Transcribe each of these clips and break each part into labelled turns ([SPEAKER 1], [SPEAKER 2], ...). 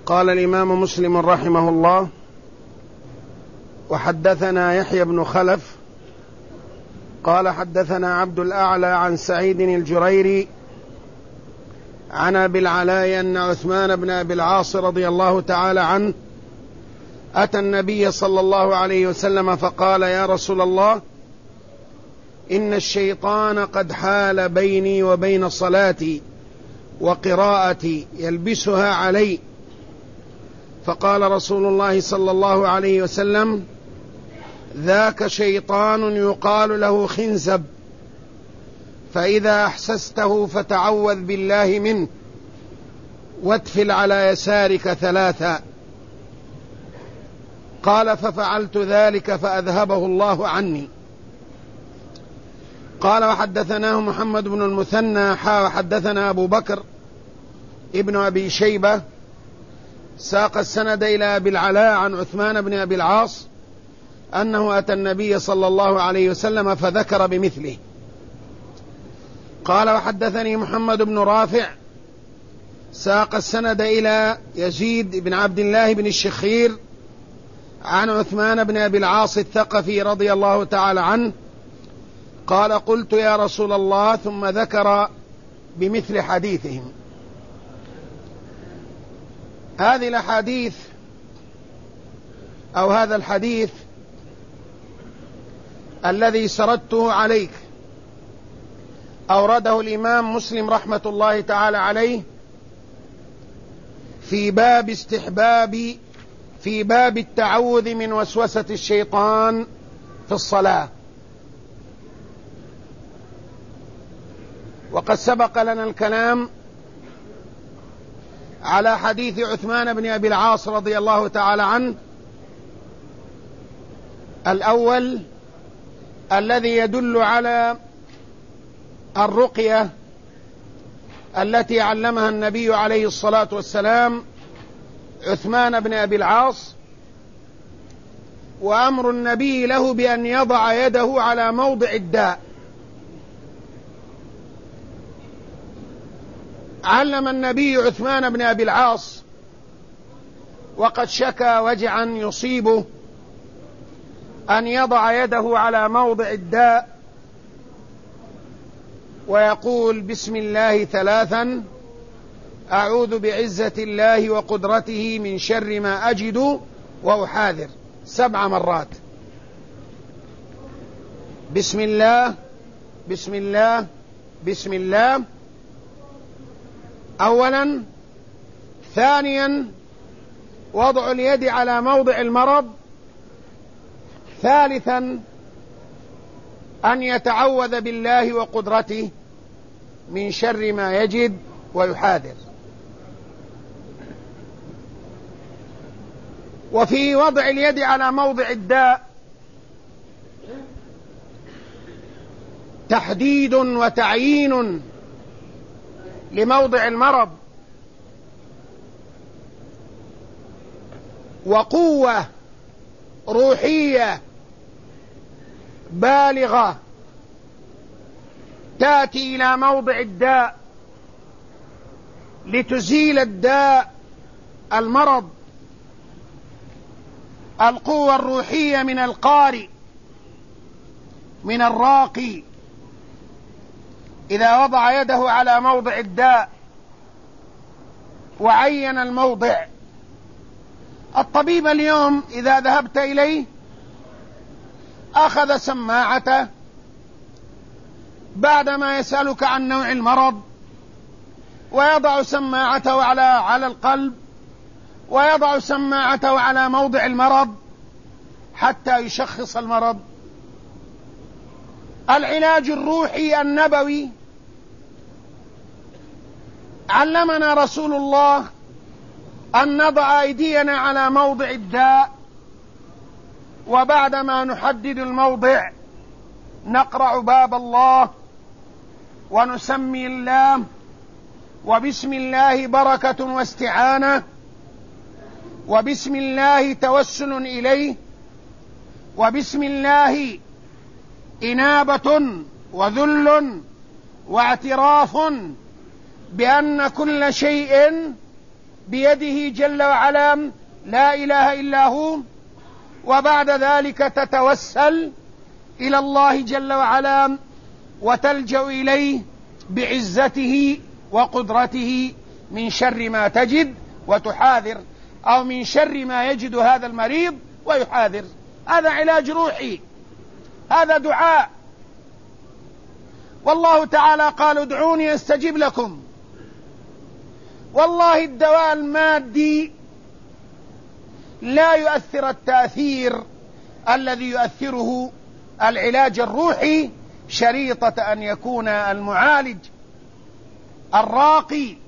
[SPEAKER 1] قال الإمام مسلم رحمه الله: وحدثنا يحيى بن خلف قال حدثنا عبد الأعلى عن سعيد الجريري عن أبي العلاء أن عثمان بن أبي العاص رضي الله تعالى عنه أتى النبي صلى الله عليه وسلم فقال: يا رسول الله، إن الشيطان قد حال بيني وبين صلاتي وقراءتي يلبسها علي. فقال رسول الله صلى الله عليه وسلم: ذاك شيطان يقال له خنزب، فإذا أحسسته فتعوذ بالله منه وادفل على يسارك 3. قال: ففعلت ذلك فأذهبه الله عني. قال: وحدثناه محمد بن المثنى وحدثنا أبو بكر ابن أبي شيبة ساق السند إلى أبي العلاء عن عثمان بن أبي العاص أنه أتى النبي صلى الله عليه وسلم فذكر بمثله. قال: وحدثني محمد بن رافع ساق السند إلى يزيد بن عبد الله بن الشخير عن عثمان بن أبي العاص الثقفي رضي الله تعالى عنه قال: قلت يا رسول الله، ثم ذكر بمثل حديثهم. هذه الأحاديث أو هذا الحديث الذي سردته عليك أورده الإمام مسلم رحمة الله تعالى عليه في باب التعوذ من وسوسة الشيطان في الصلاة. وقد سبق لنا الكلام على حديث عثمان بن أبي العاص رضي الله تعالى عنه الأول الذي يدل على الرقية التي علمها النبي عليه الصلاة والسلام عثمان بن أبي العاص، وأمر النبي له بأن يضع يده على موضع الداء. علم النبي عثمان بن أبي العاص وقد شكى وجعا يصيبه أن يضع يده على موضع الداء ويقول: بسم الله 3، أعوذ بعزة الله وقدرته من شر ما أجد وأحاذر 7 مرات. بسم الله بسم الله بسم الله أولا. ثانيا وضع اليد على موضع المرض. ثالثا أن يتعوذ بالله وقدرته من شر ما يجد ويحاذر. وفي وضع اليد على موضع الداء تحديد وتعيين لموضع المرض، وقوة روحية بالغة تأتي إلى موضع الداء لتزيل الداء المرض. القوة الروحية من القارئ من الراقي إذا وضع يده على موضع الداء وعين الموضع. الطبيب اليوم إذا ذهبت إليه أخذ سماعته بعدما يسألك عن نوع المرض، ويضع سماعته على القلب، ويضع سماعته على موضع المرض حتى يشخص المرض. العلاج الروحي النبوي علمنا رسول الله أن نضع أيدينا على موضع الداء، وبعدما نحدد الموضع نقرع باب الله ونسمي الله، وبسم الله بركة واستعانة، وبسم الله توسل إليه، وبسم الله إنابة وذل واعتراف بأن كل شيء بيده جل وعلا لا إله إلا هو، وبعد ذلك تتوسل إلى الله جل وعلا وتلجأ إليه بعزته وقدرته من شر ما تجد وتحاذر، أو من شر ما يجد هذا المريض ويحاذر. هذا علاج روحي، هذا دعاء. والله تعالى قال ادعوني استجب لكم. والله الدواء المادي لا يؤثر التأثير الذي يؤثره العلاج الروحي، شريطة أن يكون المعالج الراقي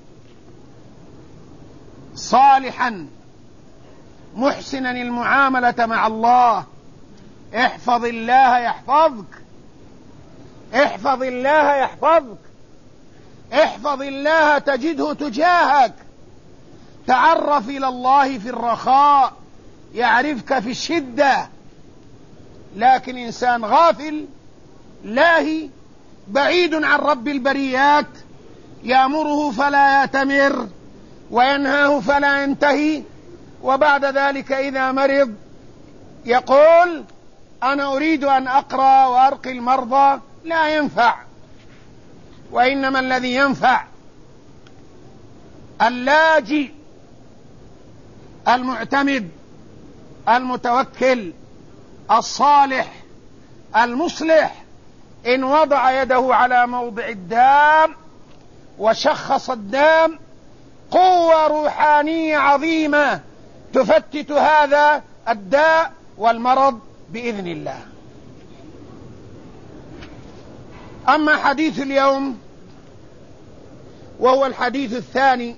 [SPEAKER 1] صالحا محسنا المعاملة مع الله. احفظ الله يحفظك، احفظ الله يحفظك، احفظ الله تجده تجاهك. تعرف إلى الله في الرخاء يعرفك في الشدة. لكن إنسان غافل لاهي بعيد عن رب البريات، يأمره فلا يأتمر وينهاه فلا ينتهي، وبعد ذلك إذا مرض يقول أنا أريد أن أقرأ وأرقي المرضى. لا ينفع. وإنما الذي ينفع اللاجئ المعتمد المتوكل الصالح المصلح، إن وضع يده على موضع الدام وشخص الدام قوة روحانية عظيمة تفتت هذا الداء والمرض بإذن الله. أما حديث اليوم وهو الحديث الثاني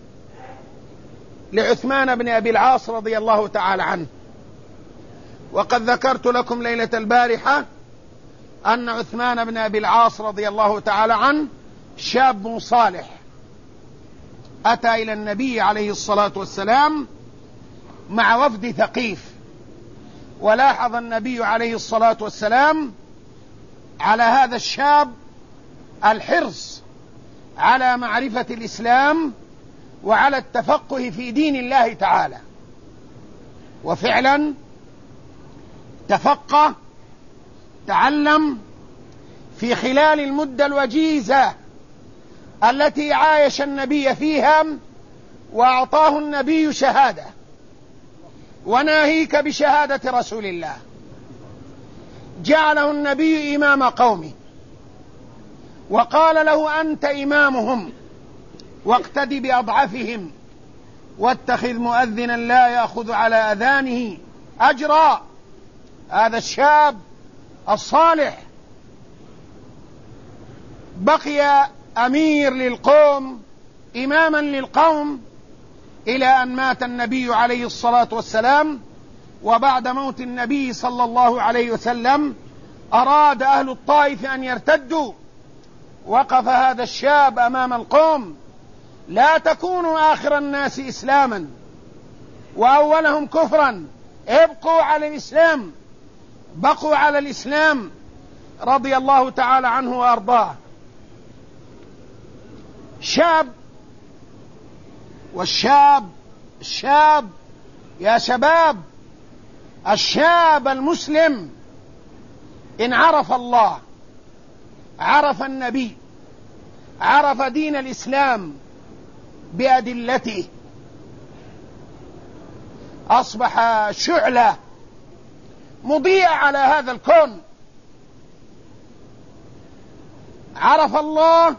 [SPEAKER 1] لعثمان بن أبي العاص رضي الله تعالى عنه. وقد ذكرت لكم ليلة البارحة أن عثمان بن أبي العاص رضي الله تعالى عنه شاب صالح أتى إلى النبي عليه الصلاة والسلام مع وفد ثقيف، ولاحظ النبي عليه الصلاة والسلام على هذا الشاب الحرص على معرفة الإسلام وعلى التفقه في دين الله تعالى. وفعلا تفقه، تعلم في خلال المدة الوجيزة التي عايش النبي فيها، وأعطاه النبي شهادة، وناهيك بشهادة رسول الله. جعله النبي إمام قومه وقال له أنت إمامهم واقتدي بأضعفهم واتخذ مؤذنا لا يأخذ على أذانه أجرا. هذا الشاب الصالح بقي أمير للقوم، إماما للقوم، إلى أن مات النبي عليه الصلاة والسلام. وبعد موت النبي صلى الله عليه وسلم أراد أهل الطائف أن يرتدوا. وقف هذا الشاب أمام القوم: لا تكونوا آخر الناس إسلاما وأولهم كفرا، ابقوا على الإسلام. بقوا على الإسلام رضي الله تعالى عنه وأرضاه. شاب، والشاب يا شباب، الشاب المسلم إن عرف الله، عرف النبي، عرف دين الإسلام بأدلته، أصبح شعلة مضيئة على هذا الكون. عرف الله،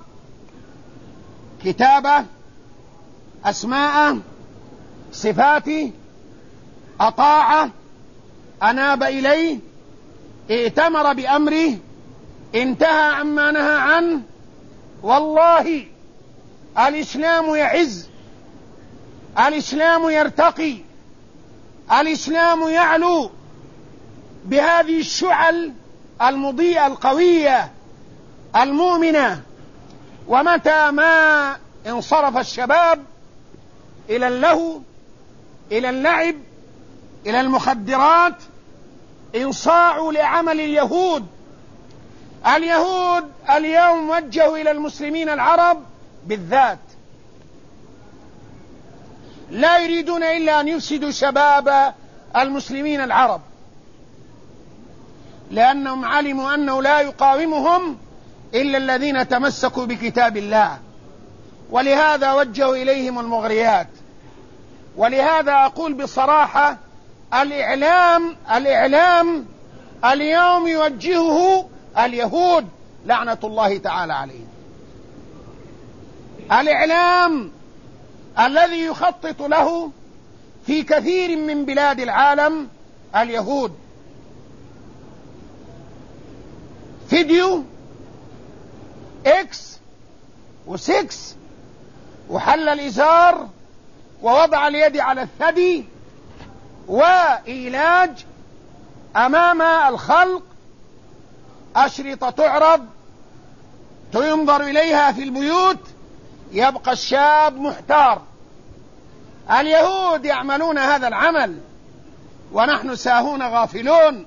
[SPEAKER 1] كتابه، أسماءه، صفاته، أطاعه، أناب إليه، ائتمر بأمره، انتهى عما نهى عنه. والله الإسلام يعز، الإسلام يرتقي، الإسلام يعلو بهذه الشعل المضيئة القوية المؤمنة. ومتى ما انصرف الشباب إلى اللهو، إلى اللعب، إلى المخدرات، انصاعوا لعمل اليهود. اليهود اليوم وجهوا إلى المسلمين العرب بالذات، لا يريدون إلا أن يفسدوا شباب المسلمين العرب، لأنهم علموا أنه لا يقاومهم إلا الذين تمسكوا بكتاب الله، ولهذا وجهوا إليهم المغريات. ولهذا أقول بصراحة الإعلام اليوم يوجهه اليهود لعنة الله تعالى عليهم. الإعلام الذي يخطط له في كثير من بلاد العالم اليهود. فيديو إكس و6 وحل الإزار ووضع اليد على الثدي وإيلاج أمام الخلق، أشرطة تعرض تنظر إليها في البيوت، يبقى الشاب محتار. اليهود يعملون هذا العمل ونحن ساهون غافلون.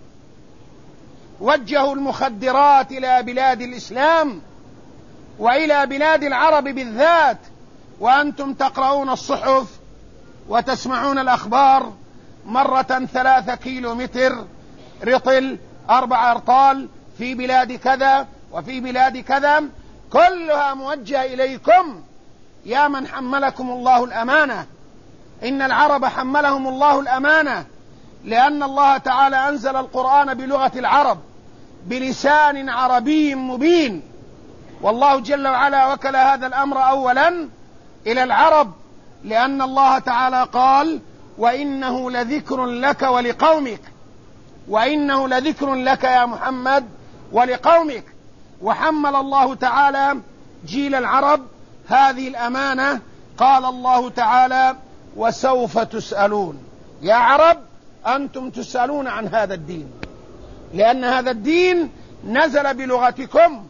[SPEAKER 1] وجهوا المخدرات إلى بلاد الإسلام وإلى بلاد العرب بالذات، وأنتم تقرؤون الصحف وتسمعون الأخبار مرة 3 كيلومتر رطل 4 أرطال في بلاد كذا وفي بلاد كذا، كلها موجهة إليكم يا من حملكم الله الأمانة. إن العرب حملهم الله الأمانة، لأن الله تعالى أنزل القرآن بلغة العرب بلسان عربي مبين، والله جل وعلا وكل هذا الأمر أولا إلى العرب، لأن الله تعالى قال: وإنه لذكر لك ولقومك، وإنه لذكر لك يا محمد ولقومك. وحمل الله تعالى جيل العرب هذه الأمانة. قال الله تعالى: وسوف تسألون. يا عرب أنتم تسألون عن هذا الدين، لأن هذا الدين نزل بلغتكم.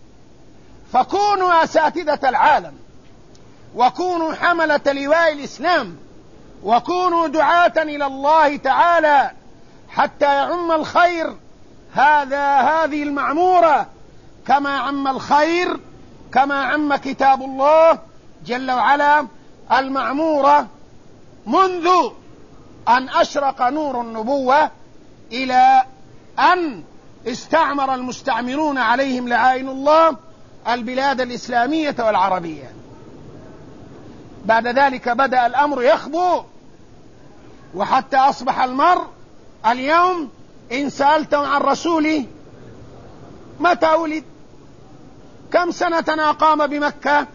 [SPEAKER 1] فكونوا أساتذة العالم، وكونوا حملة لواء الإسلام، وكونوا دعاة إلى الله تعالى حتى يعم الخير هذه المعمورة كما عم الخير، كما عم كتاب الله جل وعلا المعمورة منذ أن أشرق نور النبوة إلى أن استعمر المستعمرون عليهم لعائن الله البلاد الإسلامية والعربية. بعد ذلك بدأ الأمر يخبو، وحتى أصبح المرء اليوم إن سألته عن رسوله متى ولد، كم سنة أقام بمكة،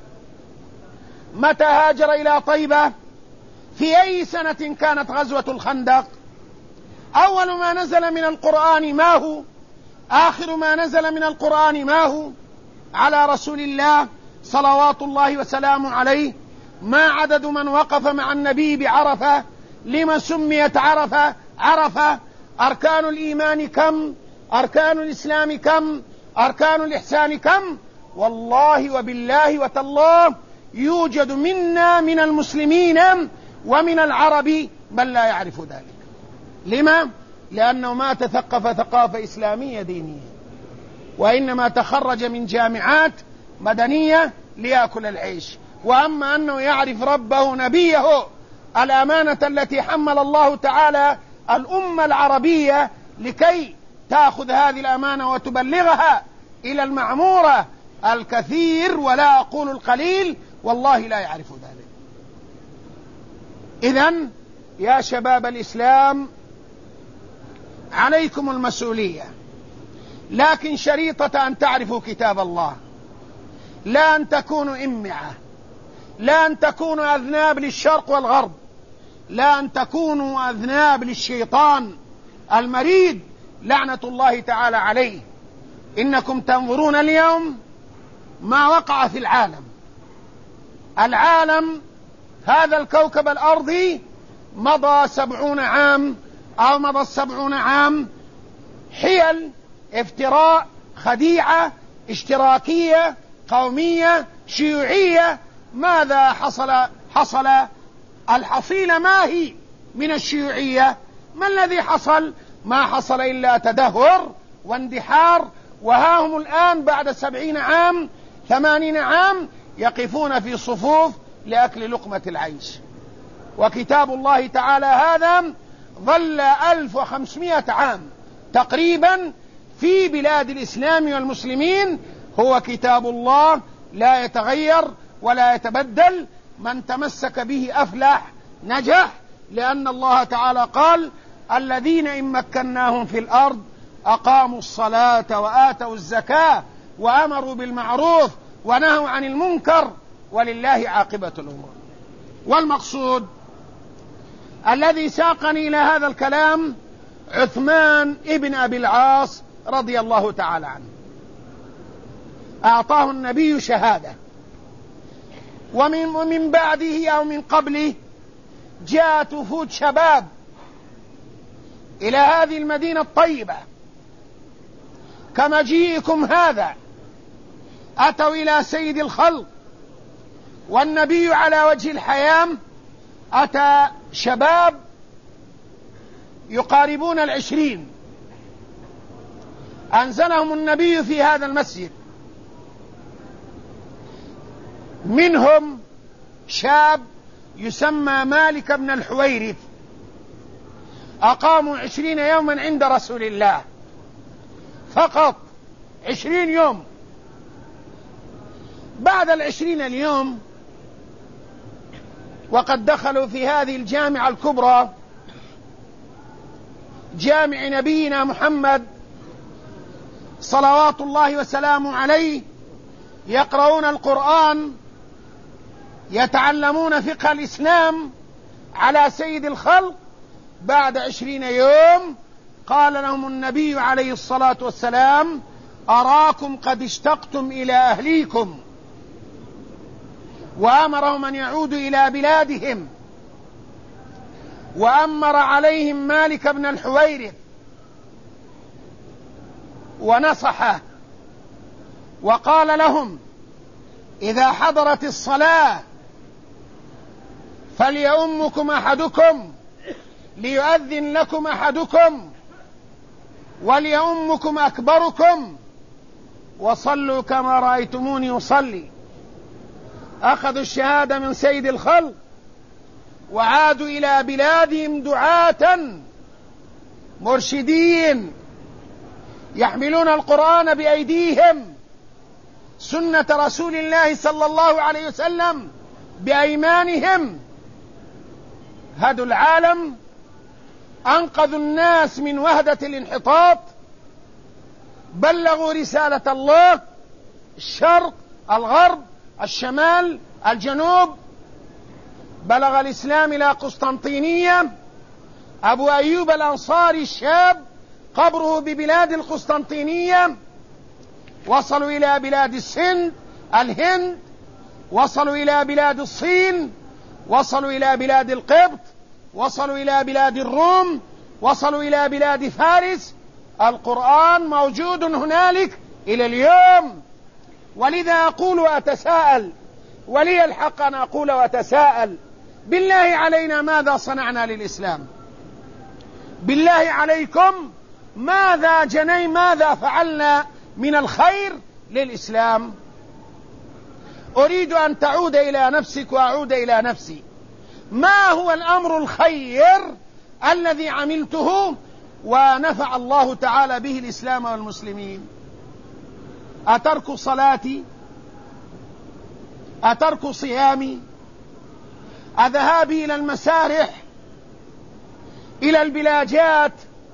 [SPEAKER 1] متى هاجر إلى طيبة، في أي سنة كانت غزوة الخندق، أول ما نزل من القرآن ما هو، آخر ما نزل من القرآن ما هو، على رسول الله صلوات الله وسلامه عليه ما عدد من وقف مع النبي بعرفة، لما سميت عرفة، أركان الإيمان كم، أركان الإسلام كم، أركان الإحسان كم. والله وبالله وتالله يوجد منا من المسلمين ومن العرب من لا يعرف ذلك. لما؟ لأنه ما تثقف ثقافة إسلامية دينية، وإنما تخرج من جامعات مدنية ليأكل العيش. وأما أنه يعرف ربه نبيه، الأمانة التي حمل الله تعالى الأمة العربية لكي تأخذ هذه الأمانة وتبلغها إلى المعمورة، الكثير ولا أقول القليل والله لا يعرف ذلك. إذن يا شباب الإسلام عليكم المسؤولية، لكن شريطة أن تعرفوا كتاب الله، لا أن تكونوا إمعة، لا أن تكونوا أذناب للشرق والغرب، لا أن تكونوا أذناب للشيطان المريد لعنة الله تعالى عليه. إنكم تنظرون اليوم ما وقع في العالم هذا الكوكب الأرضي مضى 70 عام أو مضى 70 عام حيل، افتراء، خديعة، اشتراكية، قومية، شيوعية. ماذا حصل؟ الحصيلة ما هي من الشيوعية؟ ما الذي حصل؟ ما حصل إلا تدهور واندحار. وها هم الآن بعد 70 عام 80 عام يقفون في صفوف لأكل لقمة العيش. وكتاب الله تعالى هذا ظل 1500 عام تقريبا في بلاد الإسلام والمسلمين، هو كتاب الله لا يتغير ولا يتبدل، من تمسك به أفلح نجح، لأن الله تعالى قال: الذين إن مكناهم في الأرض أقاموا الصلاة وآتوا الزكاة وأمروا بالمعروف ونهوا عن المنكر ولله عاقبة الأمور. والمقصود الذي ساقني إلى هذا الكلام عثمان ابن أبي العاص رضي الله تعالى عنه، أعطاه النبي شهادة، ومن بعده أو من قبله جاءت وفود شباب إلى هذه المدينة الطيبة كمجيئكم هذا، أتوا إلى سيد الخلق والنبي على وجه الحياة، أتى شباب يقاربون 20 أنزلهم النبي في هذا المسجد، منهم شاب يسمى مالك بن الحويرث، أقاموا 20 يوما عند رسول الله فقط، 20 يوم. بعد 20 اليوم وقد دخلوا في هذه الجامعة الكبرى، جامع نبينا محمد صلوات الله وسلامه عليه، يقرؤون القرآن، يتعلمون فقه الإسلام على سيد الخلق. بعد 20 يوم قال لهم النبي عليه الصلاة والسلام: أراكم قد اشتقتم إلى أهليكم، وأمرهم أن يعودوا إلى بلادهم، وأمر عليهم مالك بن الحويرث ونصحه وقال لهم: إذا حضرت الصلاة فليؤمكم أحدكم، ليؤذن لكم أحدكم، وليؤمكم أكبركم، وصلوا كما رأيتموني أصلي. أخذوا الشهادة من سيد الخلق وعادوا إلى بلادهم دعاة مرشدين يحملون القرآن بأيديهم، سنة رسول الله صلى الله عليه وسلم بأيمانهم، هدوا العالم، أنقذوا الناس من وهدة الانحطاط، بلغوا رسالة الله، الشرق، الغرب، الشمال، الجنوب. بلغ الإسلام إلى قسطنطينية، أبو أيوب الأنصاري الشاب قبره ببلاد القسطنطينية، وصلوا إلى بلاد الهند، وصلوا إلى بلاد الصين، وصلوا إلى بلاد القبط، وصلوا إلى بلاد الروم، وصلوا إلى بلاد فارس. القرآن موجود هنالك إلى اليوم. ولذا أقول وأتساءل، ولي الحق أن أقول وأتساءل: بالله علينا ماذا صنعنا للإسلام؟ بالله عليكم ماذا فعلنا من الخير للإسلام؟ أريد أن تعود إلى نفسك وأعود إلى نفسي. ما هو الأمر الخير الذي عملته ونفع الله تعالى به الإسلام والمسلمين؟ أترك صلاتي؟ أترك صيامي؟ أذهابي إلى المسارح، إلى البلاجات،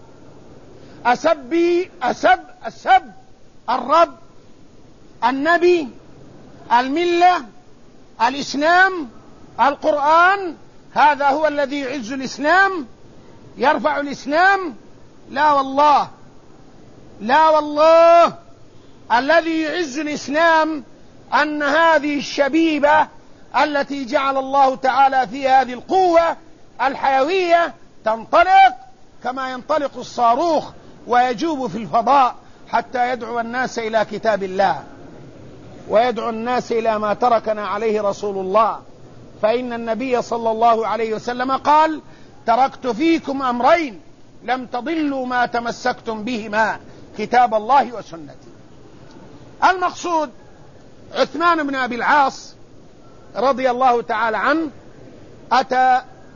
[SPEAKER 1] أسب الرب، النبي، الملة، الإسلام، القرآن؟ هذا هو الذي يعز الإسلام، يرفع الإسلام؟ لا والله، لا والله. الذي يعز الإسلام أن هذه الشبيبة التي جعل الله تعالى فيها هذه القوة الحيوية تنطلق كما ينطلق الصاروخ ويجوب في الفضاء، حتى يدعو الناس إلى كتاب الله، ويدعو الناس إلى ما تركنا عليه رسول الله. فإن النبي صلى الله عليه وسلم قال: تركت فيكم أمرين لم تضلوا ما تمسكتم بهما، كتاب الله وسنتي. المقصود عثمان بن أبي العاص رضي الله تعالى عنه أتى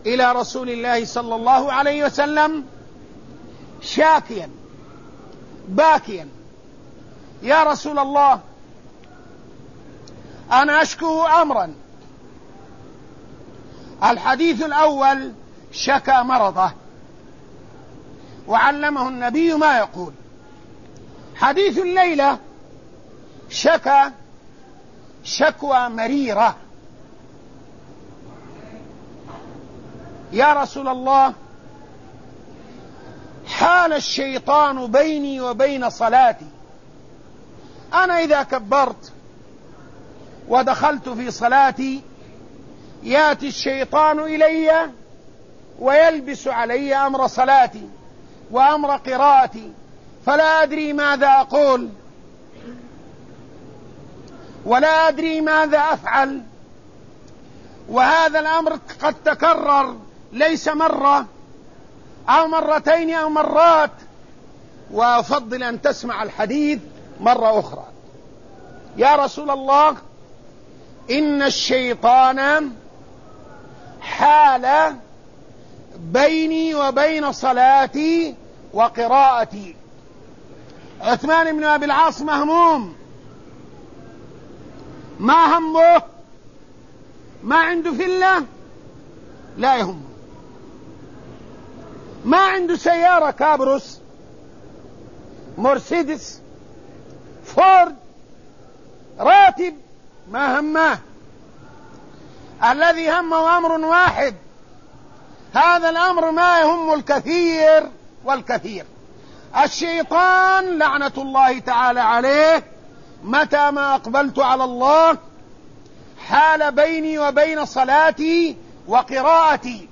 [SPEAKER 1] إلى رسول الله صلى الله عليه وسلم شاكيا باكيا: يا رسول الله، أنا أشكو أمرا. الحديث الأول شكى مرضه وعلمه النبي ما يقول. حديث الليلة شكى شكوى مريرة: يا رسول الله، حال الشيطان بيني وبين صلاتي. أنا إذا كبرت ودخلت في صلاتي يأتي الشيطان إلي ويلبس علي أمر صلاتي وأمر قراءتي، فلا أدري ماذا أقول ولا أدري ماذا أفعل. وهذا الأمر قد تكرر، ليس مرة أو مرتين أو مرات، وأفضل أن تسمع الحديث مرة أخرى. يا رسول الله، إن الشيطان حال بيني وبين صلاتي وقراءتي. عثمان بن أبي العاص مهموم، ما همه؟ ما عنده فلة؟ لا يهمه. ما عنده سيارة كابروس، مرسيدس، فورد، راتب، ما همه. الذي همه أمر واحد، هذا الأمر ما يهم الكثير والكثير. الشيطان لعنة الله تعالى عليه متى ما أقبلت على الله حال بيني وبين صلاتي وقراءتي.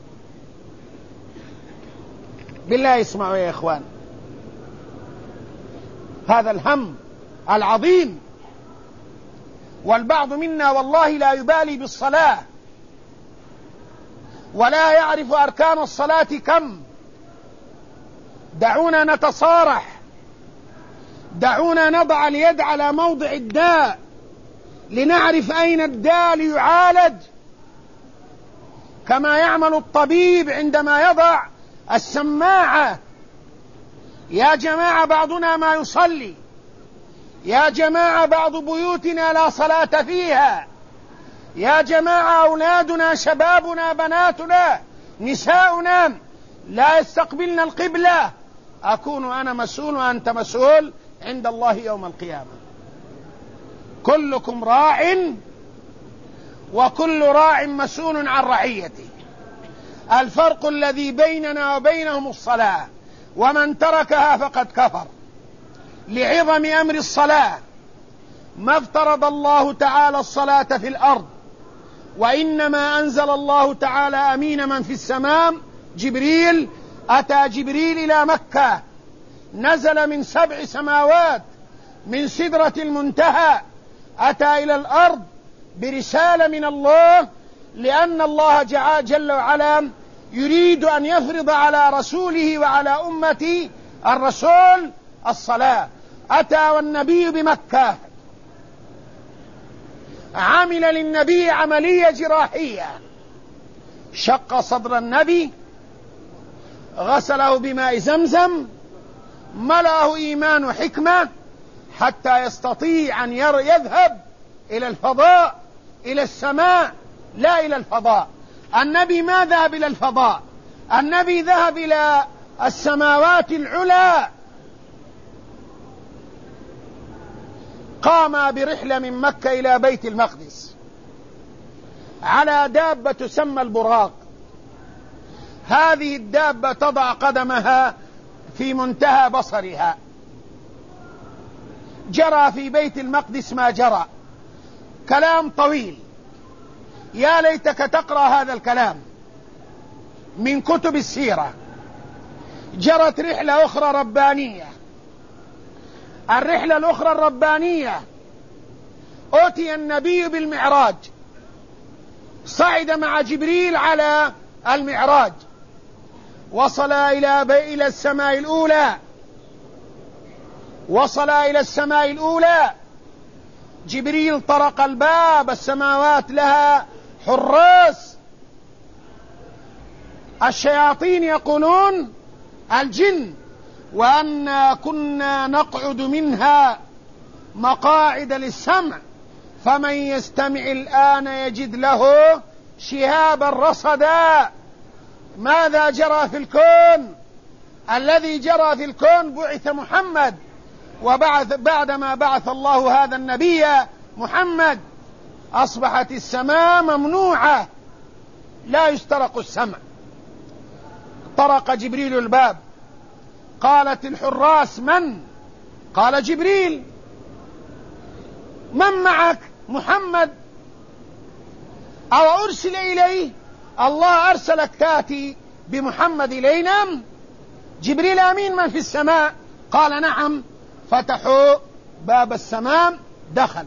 [SPEAKER 1] بالله اسمعوا يا إخوان، هذا الهم العظيم. والبعض منا والله لا يبالي بالصلاة ولا يعرف أركان الصلاة كم. دعونا نتصارح، دعونا نضع اليد على موضع الداء لنعرف أين الداء ليعالج، كما يعمل الطبيب عندما يضع السماعة. يا جماعة، بعضنا ما يصلي، يا جماعة بعض بيوتنا لا صلاة فيها، يا جماعة أولادنا شبابنا بناتنا نساؤنا لا يستقبلن القبلة. أكون أنا مسؤول وأنت مسؤول عند الله يوم القيامة. كلكم راع وكل راع مسؤول عن رعيته. الفرق الذي بيننا وبينهم الصلاة، ومن تركها فقد كفر. لعظم أمر الصلاة ما افترض الله تعالى الصلاة في الأرض، وإنما أنزل الله تعالى أمين من في السماء جبريل. أتى جبريل إلى مكة، نزل من 7 سماوات من سدرة المنتهى، أتى إلى الأرض برسالة من الله، لأن الله جل وعلا يريد أن يفرض على رسوله وعلى أمة الرسول الصلاة. أتى والنبي بمكة، عمل للنبي عملية جراحية، شق صدر النبي، غسله بماء زمزم، ملأه إيمان وحكمة حتى يستطيع أن يذهب إلى الفضاء، إلى السماء، لا إلى الفضاء. النبي ما ذهب إلى الفضاء، النبي ذهب إلى السماوات العلى. قام برحلة من مكة إلى بيت المقدس على دابة تسمى البراق. هذه الدابة تضع قدمها في منتهى بصرها. جرى في بيت المقدس ما جرى، كلام طويل، يا ليتك تقرأ هذا الكلام من كتب السيرة. جرت رحلة أخرى ربانية. الرحلة الأخرى الربانية، أتي النبي بالمعراج، صعد مع جبريل على المعراج، وصل إلى السماء الأولى، وصل إلى السماء الأولى. جبريل طرق الباب، السماوات لها حراس، الشياطين يقولون الجن، وأنا كنا نقعد منها مقاعد للسمع فمن يستمع الآن يجد له شهابا رصدا. ماذا جرى في الكون؟ الذي جرى في الكون بعث محمد، بعدما بعث الله هذا النبي محمد أصبحت السماء ممنوعة، لا يسترق السمع. طرق جبريل الباب، قالت الحراس: من؟ قال: جبريل. من معك؟ محمد. أو أرسل إليه؟ الله أرسلك تأتي بمحمد إلينا؟ جبريل: أمين من في السماء؟ قال: نعم. فتحوا باب السماء، دخل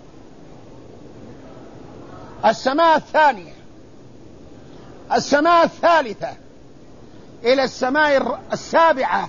[SPEAKER 1] السماء الثانية، السماء الثالثة، إلى السماء السابعة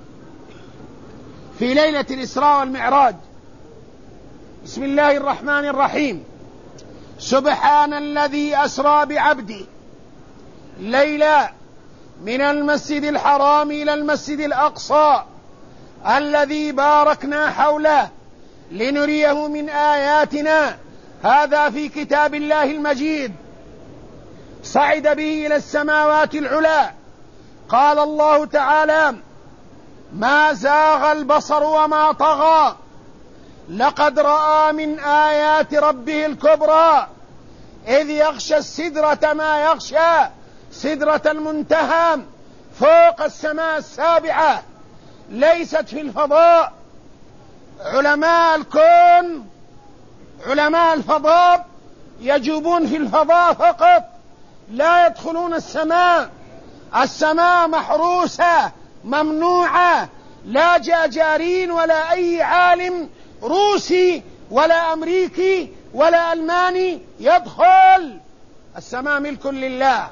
[SPEAKER 1] في ليلة الإسراء والمعراج. بسم الله الرحمن الرحيم. سبحان الذي أسرى بعبده ليلا من المسجد الحرام إلى المسجد الأقصى الذي باركنا حوله لنريه من آياتنا. هذا في كتاب الله المجيد. صعد به إلى السماوات العلى. قال الله تعالى: ما زاغ البصر وما طغى لقد رأى من آيات ربه الكبرى إذ يغشى السدرة ما يغشى سدرة المنتهى فوق السماء السابعة، ليست في الفضاء. علماء الكون، علماء الفضاء يجوبون في الفضاء فقط، لا يدخلون السماء. السماء محروسة ممنوعة، لا جاجارين ولا أي عالم روسي ولا أمريكي ولا ألماني يدخل. السماء ملك لله،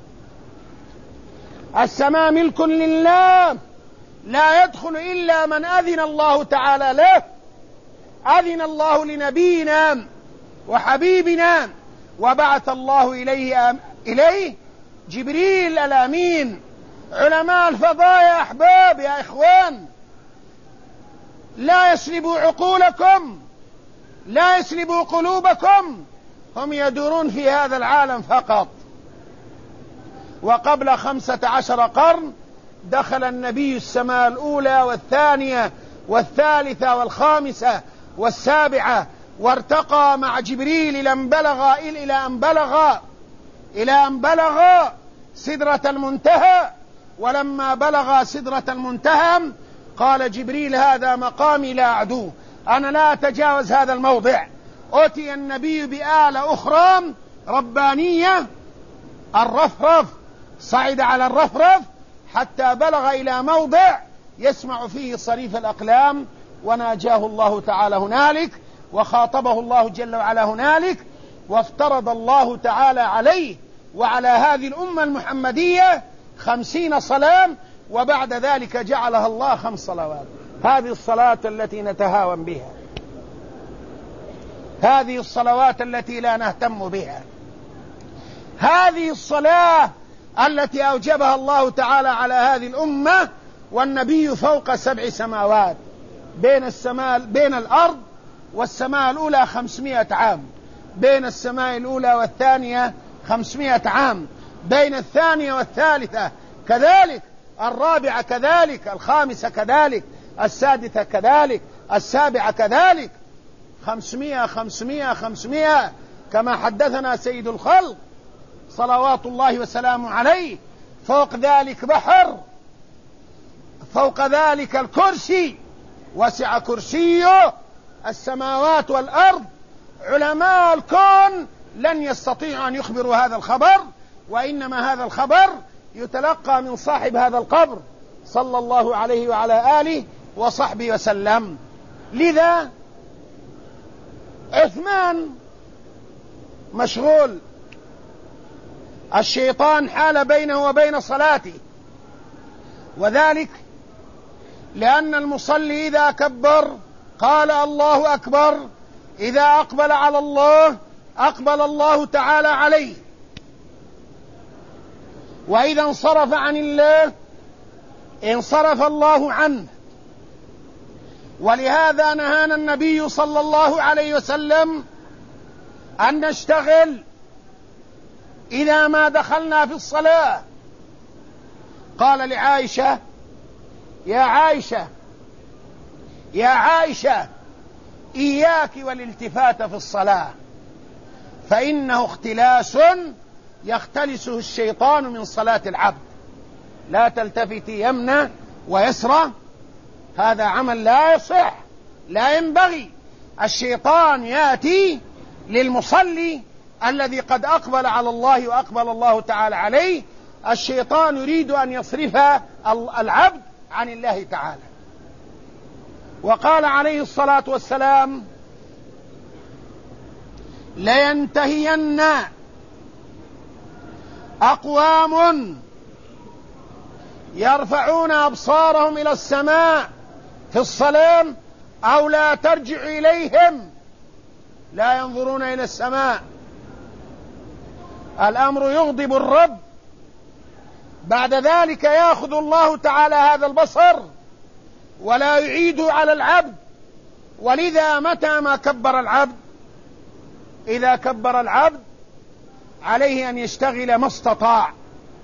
[SPEAKER 1] السماء ملك لله، لا يدخل إلا من أذن الله تعالى له. أذن الله لنبينا وحبيبنا وبعث الله إليه جبريل الأمين. علماء الفضاء يا أحباب يا إخوان، لا يسلبوا عقولكم، لا يسلبوا قلوبكم، هم يدورون في هذا العالم فقط. وقبل 15 قرن دخل النبي السماء الأولى والثانية والثالثة والخامسة والسابعة، وارتقى مع جبريل إلى أن بلغ سدرة المنتهى. ولما بلغ سدرة المنتهى قال جبريل: هذا مقامي لا أعدوه، أنا لا أتجاوز هذا الموضع. أتي النبي بآلة أخرى ربانية، الرفرف، صعد على الرفرف حتى بلغ إلى موضع يسمع فيه صريف الأقلام، وناجاه الله تعالى هنالك، وخاطبه الله جل وعلا هنالك، وافترض الله تعالى عليه وعلى هذه الأمة المحمدية 50 صلاة، وبعد ذلك جعلها الله 5 صلوات. هذه الصلاة التي نتهاون بها، هذه الصلوات التي لا نهتم بها، هذه الصلاة التي أوجبها الله تعالى على هذه الأمة، والنبي فوق 7 سماوات، بين الأرض والسماء الأولى 500 عام، بين السماء الأولى والثانية 500 عام، بين الثانية والثالثة كذلك، الرابعة كذلك، الخامسة كذلك، السادسة كذلك، السابعة كذلك، 500 كما حدثنا سيد الخلق صلوات الله وسلامه عليه. فوق ذلك بحر، فوق ذلك الكرسي، وسع كرسيه السماوات والأرض. علماء الكون لن يستطيعوا أن يخبروا هذا الخبر، وإنما هذا الخبر يتلقى من صاحب هذا القبر صلى الله عليه وعلى آله وصحبه وسلم. لذا عثمان مشغول، الشيطان حال بينه وبين صلاته، وذلك لأن المصلي إذا كبر قال الله أكبر، إذا أقبل على الله أقبل الله تعالى عليه. وإذا انصرف عن الله انصرف الله عنه. ولهذا نهانا النبي صلى الله عليه وسلم أن نشتغل إذا ما دخلنا في الصلاة. قال لعائشة: يا عائشة يا عائشة إياك والالتفات في الصلاة، فإنه اختلاس يختلسه الشيطان من صلاة العبد. لا تلتفتي يمنى ويسرى، هذا عمل لا يصح، لا ينبغي. الشيطان يأتي للمصلي الذي قد أقبل على الله وأقبل الله تعالى عليه، الشيطان يريد أن يصرف العبد عن الله تعالى. وقال عليه الصلاة والسلام: لينتهين أقوام يرفعون أبصارهم إلى السماء في الصلاة أو لا ترجع إليهم، لا ينظرون إلى السماء. الأمر يغضب الرب، بعد ذلك يأخذ الله تعالى هذا البصر ولا يعيد على العبد. ولذا متى ما كبر العبد، إذا كبر العبد عليه أن يشتغل ما استطاع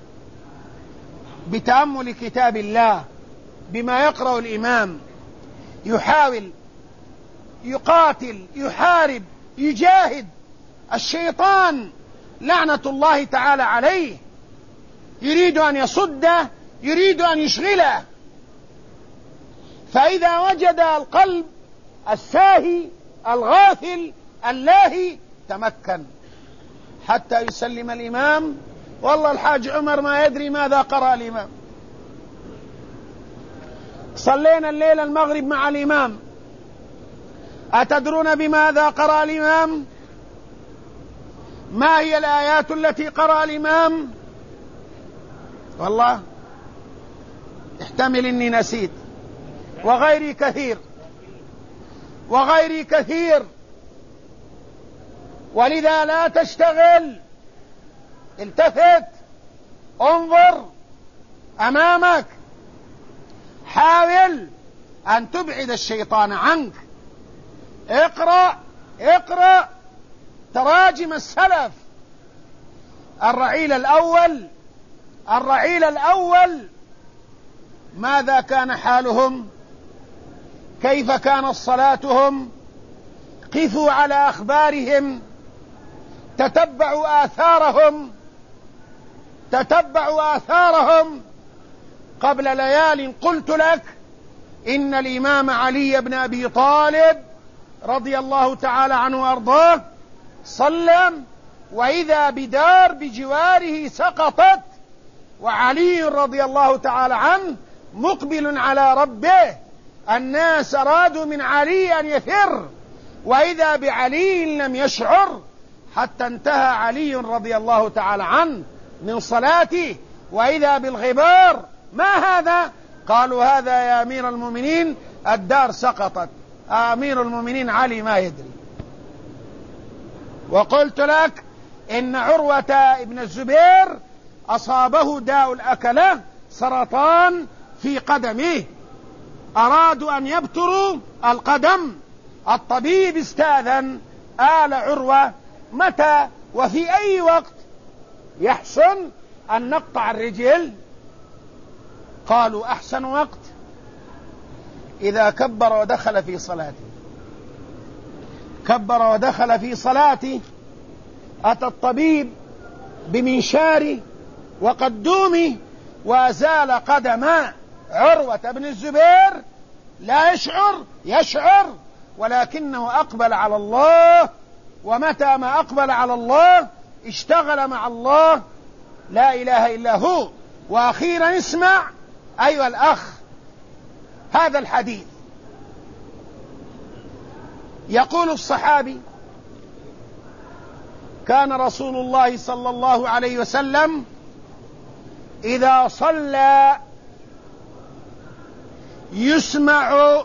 [SPEAKER 1] بتأمل كتاب الله، بما يقرأ الإمام، يحاول يقاتل يحارب يجاهد الشيطان لعنة الله تعالى عليه، يريد أن يصده، يريد أن يشغله. فإذا وجد القلب الساهي الغافل اللاهي تمكن حتى يسلم الإمام: والله الحاج عمر ما يدري ماذا قرأ الإمام. صلينا الليلة المغرب مع الإمام، أتدرون بماذا قرأ الإمام؟ ما هي الآيات التي قرأ الإمام؟ والله احتمل إني نسيت، وغيري كثير وغيري كثير. ولذا لا تشتغل، التفت، انظر أمامك، حاول أن تبعد الشيطان عنك. اقرأ تراجم السلف. الرعيل الأول ماذا كان حالهم؟ كيف كانت صلاتهم؟ قفوا على أخبارهم، تتبعوا آثارهم. قبل ليال قلت لك إن الإمام علي بن أبي طالب رضي الله تعالى عنه وأرضاه صلى وإذا بدار بجواره سقطت، وعلي رضي الله تعالى عنه مقبل على ربه. الناس أرادوا من علي أن يفر، وإذا بعلي لم يشعر حتى انتهى علي رضي الله تعالى عنه من صلاته، وإذا بالغبار: ما هذا؟ قالوا: هذا يا أمير المؤمنين الدار سقطت. أمير المؤمنين علي ما يدري. وقلت لك إن عروة ابن الزبير أصابه داء الأكلة، سرطان في قدمه، أرادوا أن يبتروا القدم. الطبيب استأذن آل عروة: متى وفي أي وقت يحسن أن نقطع الرجل؟ قالوا: أحسن وقت إذا كبر ودخل في صلاته. كبر ودخل في صلاته، أتى الطبيب بمنشاره وقدومه وأزال قدم عروة بن الزبير. لا يشعر، ولكنه أقبل على الله، ومتى ما أقبل على الله اشتغل مع الله، لا إله إلا هو. وأخيرا اسمع أيها الأخ هذا الحديث. يقول الصحابي: كان رسول الله صلى الله عليه وسلم إذا صلى يسمع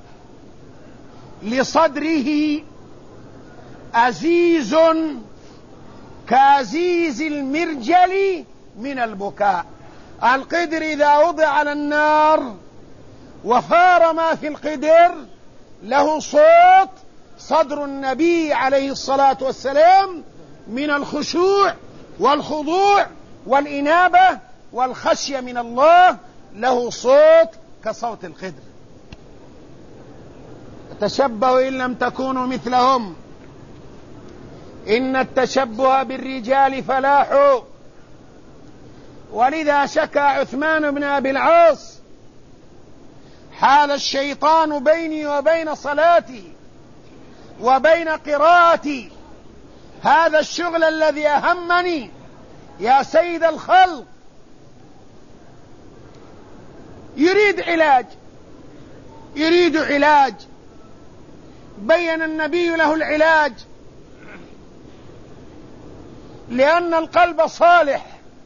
[SPEAKER 1] لصدره أزيز كأزيز المرجل من البكاء. القدر إذا وضع على النار وفار ما في القدر له صوت، صدر النبي عليه الصلاة والسلام من الخشوع والخضوع والإنابة والخشية من الله له صوت كصوت القدر. تشبهوا إن لم تكونوا مثلهم إن التشبه بالرجال فلاح. ولذا شكى عثمان بن أبي العاص: حال الشيطان بيني وبين صلاتي وبين قراءتي، هذا الشغل الذي أهمني يا سيد الخلق. يريد علاج، بين النبي له العلاج، لأن القلب صالح،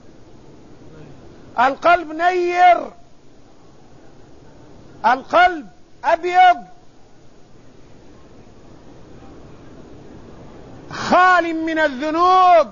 [SPEAKER 1] القلب نير، القلب أبيض خال من الذنوب.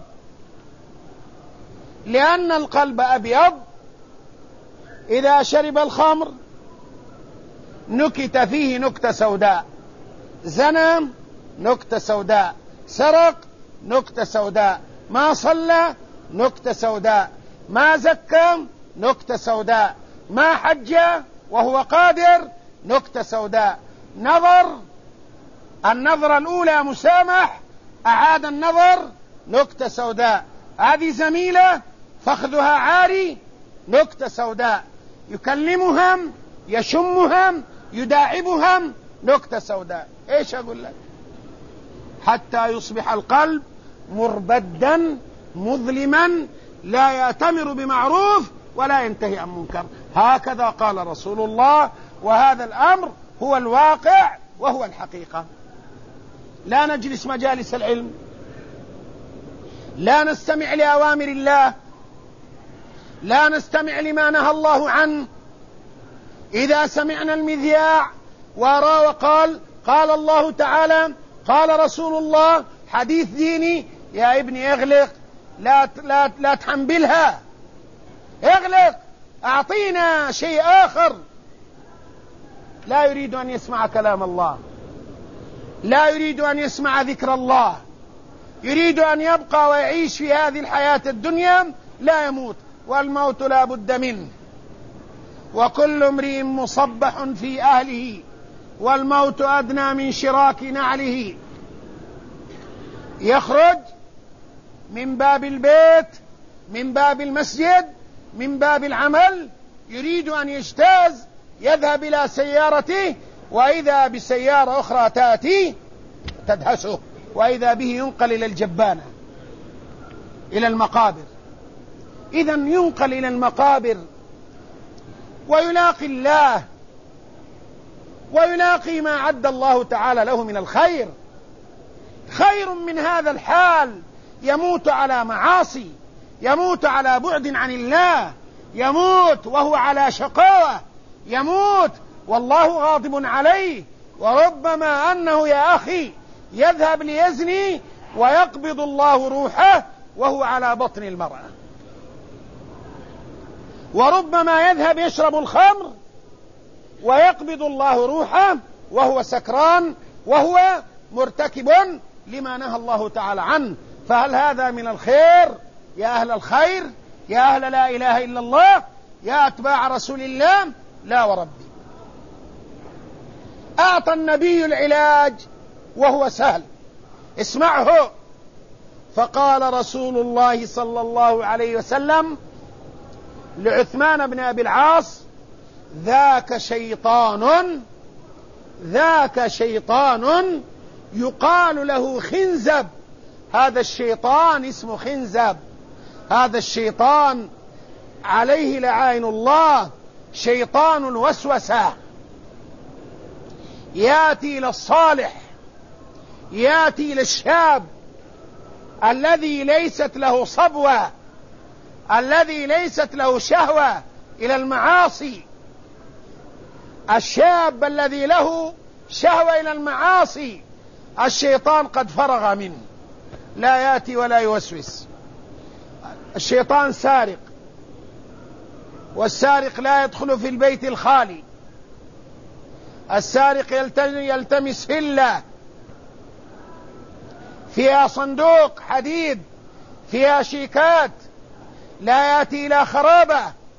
[SPEAKER 1] لأن القلب أبيض إذا شرب الخمر نكت فيه نكتة سوداء، زنى نكتة سوداء، سرق نكتة سوداء، ما صلى نكتة سوداء، ما زكى نكتة سوداء، ما حج وهو قادر نكتة سوداء، النظرة الأولى مسامح، أعاد النظر نكتة سوداء، هذه زميلة فخذها عاري نكتة سوداء، يكلمهم يشمهم يداعبهم نكتة سوداء. ايش اقول لك؟ حتى يصبح القلب مربدا مظلما لا يأتمر بمعروف ولا ينتهي عن منكر. هكذا قال رسول الله، وهذا الأمر هو الواقع وهو الحقيقة. لا نجلس مجالس العلم، لا نستمع لأوامر الله، لا نستمع لما نهى الله عنه. إذا سمعنا المذياع وقال الله تعالى قال رسول الله حديث ديني، يا ابني اغلق، لا تحنبلها، اغلق، أعطينا شيء آخر. لا يريد أن يسمع كلام الله، لا يريد أن يسمع ذكر الله، يريد أن يبقى ويعيش في هذه الحياة الدنيا لا يموت، والموت لا بد منه، وكل امرئ مصبح في أهله، والموت أدنى من شراك نعله. يخرج من باب البيت، من باب المسجد، من باب العمل، يريد أن يجتاز، يذهب إلى سيارته، وإذا بسيارة أخرى تأتي تدهسه، وإذا به ينقل إلى الجبانة، إلى المقابر. إذن ينقل إلى المقابر ويلاقي الله، ويلاقي ما عد الله تعالى له من الخير. خير من هذا الحال يموت على معاصي، يموت على بعد عن الله، يموت وهو على شقاوة، يموت والله غاضب عليه. وربما أنه يا أخي يذهب ليزني ويقبض الله روحه وهو على بطن المرأة، وربما يذهب يشرب الخمر ويقبض الله روحه وهو سكران وهو مرتكب لما نهى الله تعالى عنه. فهل هذا من الخير يا أهل الخير، يا أهل لا إله إلا الله، يا أتباع رسول الله؟ لا وربي. أعطى النبي العلاج وهو سهل، اسمعه. فقال رسول الله صلى الله عليه وسلم لعثمان بن أبي العاص: ذاك شيطان يقال له خنزب. هذا الشيطان اسمه خنزب، هذا الشيطان عليه لعائن الله، شيطان الوسوسة، يأتي للصالح، يأتي للشاب الذي ليست له صبوة، الذي ليست له شهوة إلى المعاصي. الشاب الذي له شهوة إلى المعاصي الشيطان قد فرغ منه، لا يأتي ولا يوسوس. الشيطان سارق، والسارق لا يدخل في البيت الخالي. السارق يلتمس فلة فيها صندوق حديد فيها شيكات، لا يأتي إلى خرابة.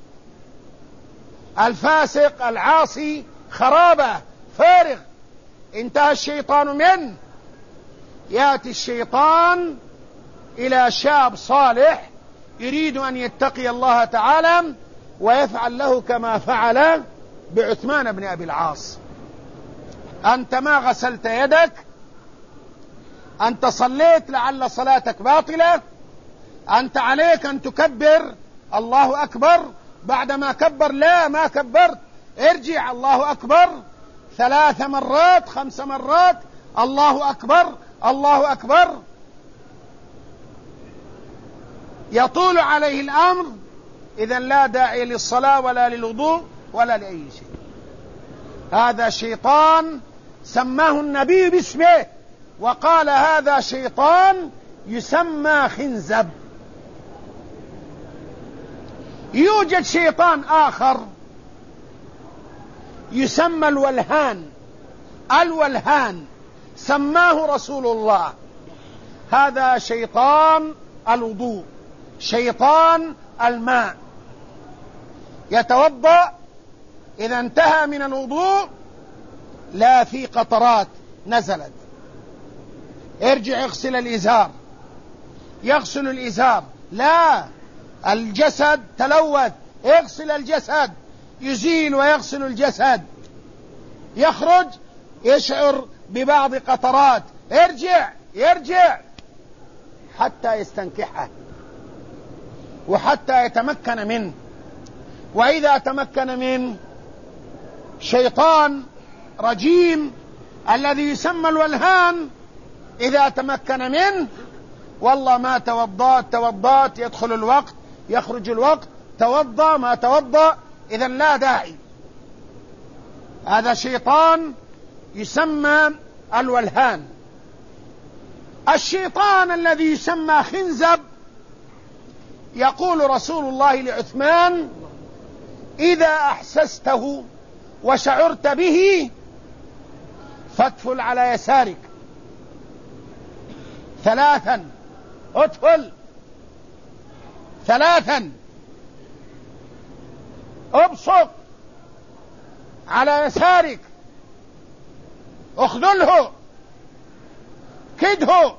[SPEAKER 1] الفاسق العاصي خرابة فارغ، انتهى الشيطان منه. يأتي الشيطان إلى شاب صالح يريد أن يتقي الله تعالى ويفعل له كما فعل بعثمان بن أبي العاص. أنت ما غسلت يدك، أنت صليت لعل صلاتك باطلة، أنت عليك أن تكبر الله أكبر، بعدما كبر لا ما كبرت، ارجع الله أكبر 3 مرات 5 مرات، الله أكبر الله أكبر. يطول عليه الأمر، إذن لا داعي للصلاة ولا للوضوء ولا لأي شيء. هذا شيطان سماه النبي باسمه وقال هذا شيطان يسمى خنزب. يوجد شيطان آخر يسمى الولهان. الولهان سماه رسول الله، هذا شيطان الوضوء، شيطان الماء. يتوضأ إذا انتهى من الوضوء لا في قطرات نزلت، ارجع اغسل الإزار، يغسل الإزار، لا الجسد تلوث، اغسل الجسد، يزيل ويغسل الجسد، يخرج يشعر ببعض قطرات، يرجع حتى يستنكحه وحتى يتمكن منه. وإذا تمكن منه شيطان رجيم الذي يسمى الولهان، إذا تمكن منه والله ما توضأت يدخل الوقت يخرج الوقت، توضأ ما توضأ، إذا لا داعي. هذا شيطان يسمى الولهان. الشيطان الذي يسمى خنزب، يقول رسول الله لعثمان: إذا أحسسته وشعرت به فادفل على يسارك 3، ادفل 3، ابصق على يسارك، اخذله، كده،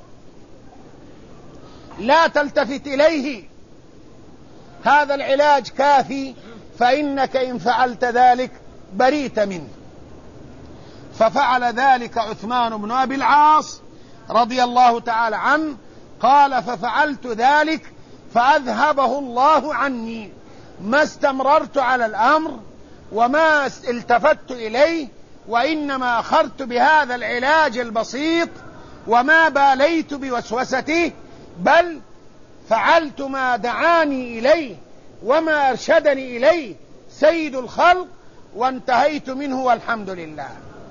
[SPEAKER 1] لا تلتفت إليه. هذا العلاج كافي، فإنك إن فعلت ذلك بريت منه. ففعل ذلك عثمان بن أبي العاص رضي الله تعالى عنه. قال: ففعلت ذلك فأذهبه الله عني، ما استمررت على الأمر وما التفت إليه، وإنما أخذت بهذا العلاج البسيط وما باليت بوسوسته، بل فعلت ما دعاني إليه وما أرشدني إليه سيد الخلق، وانتهيت منه والحمد لله.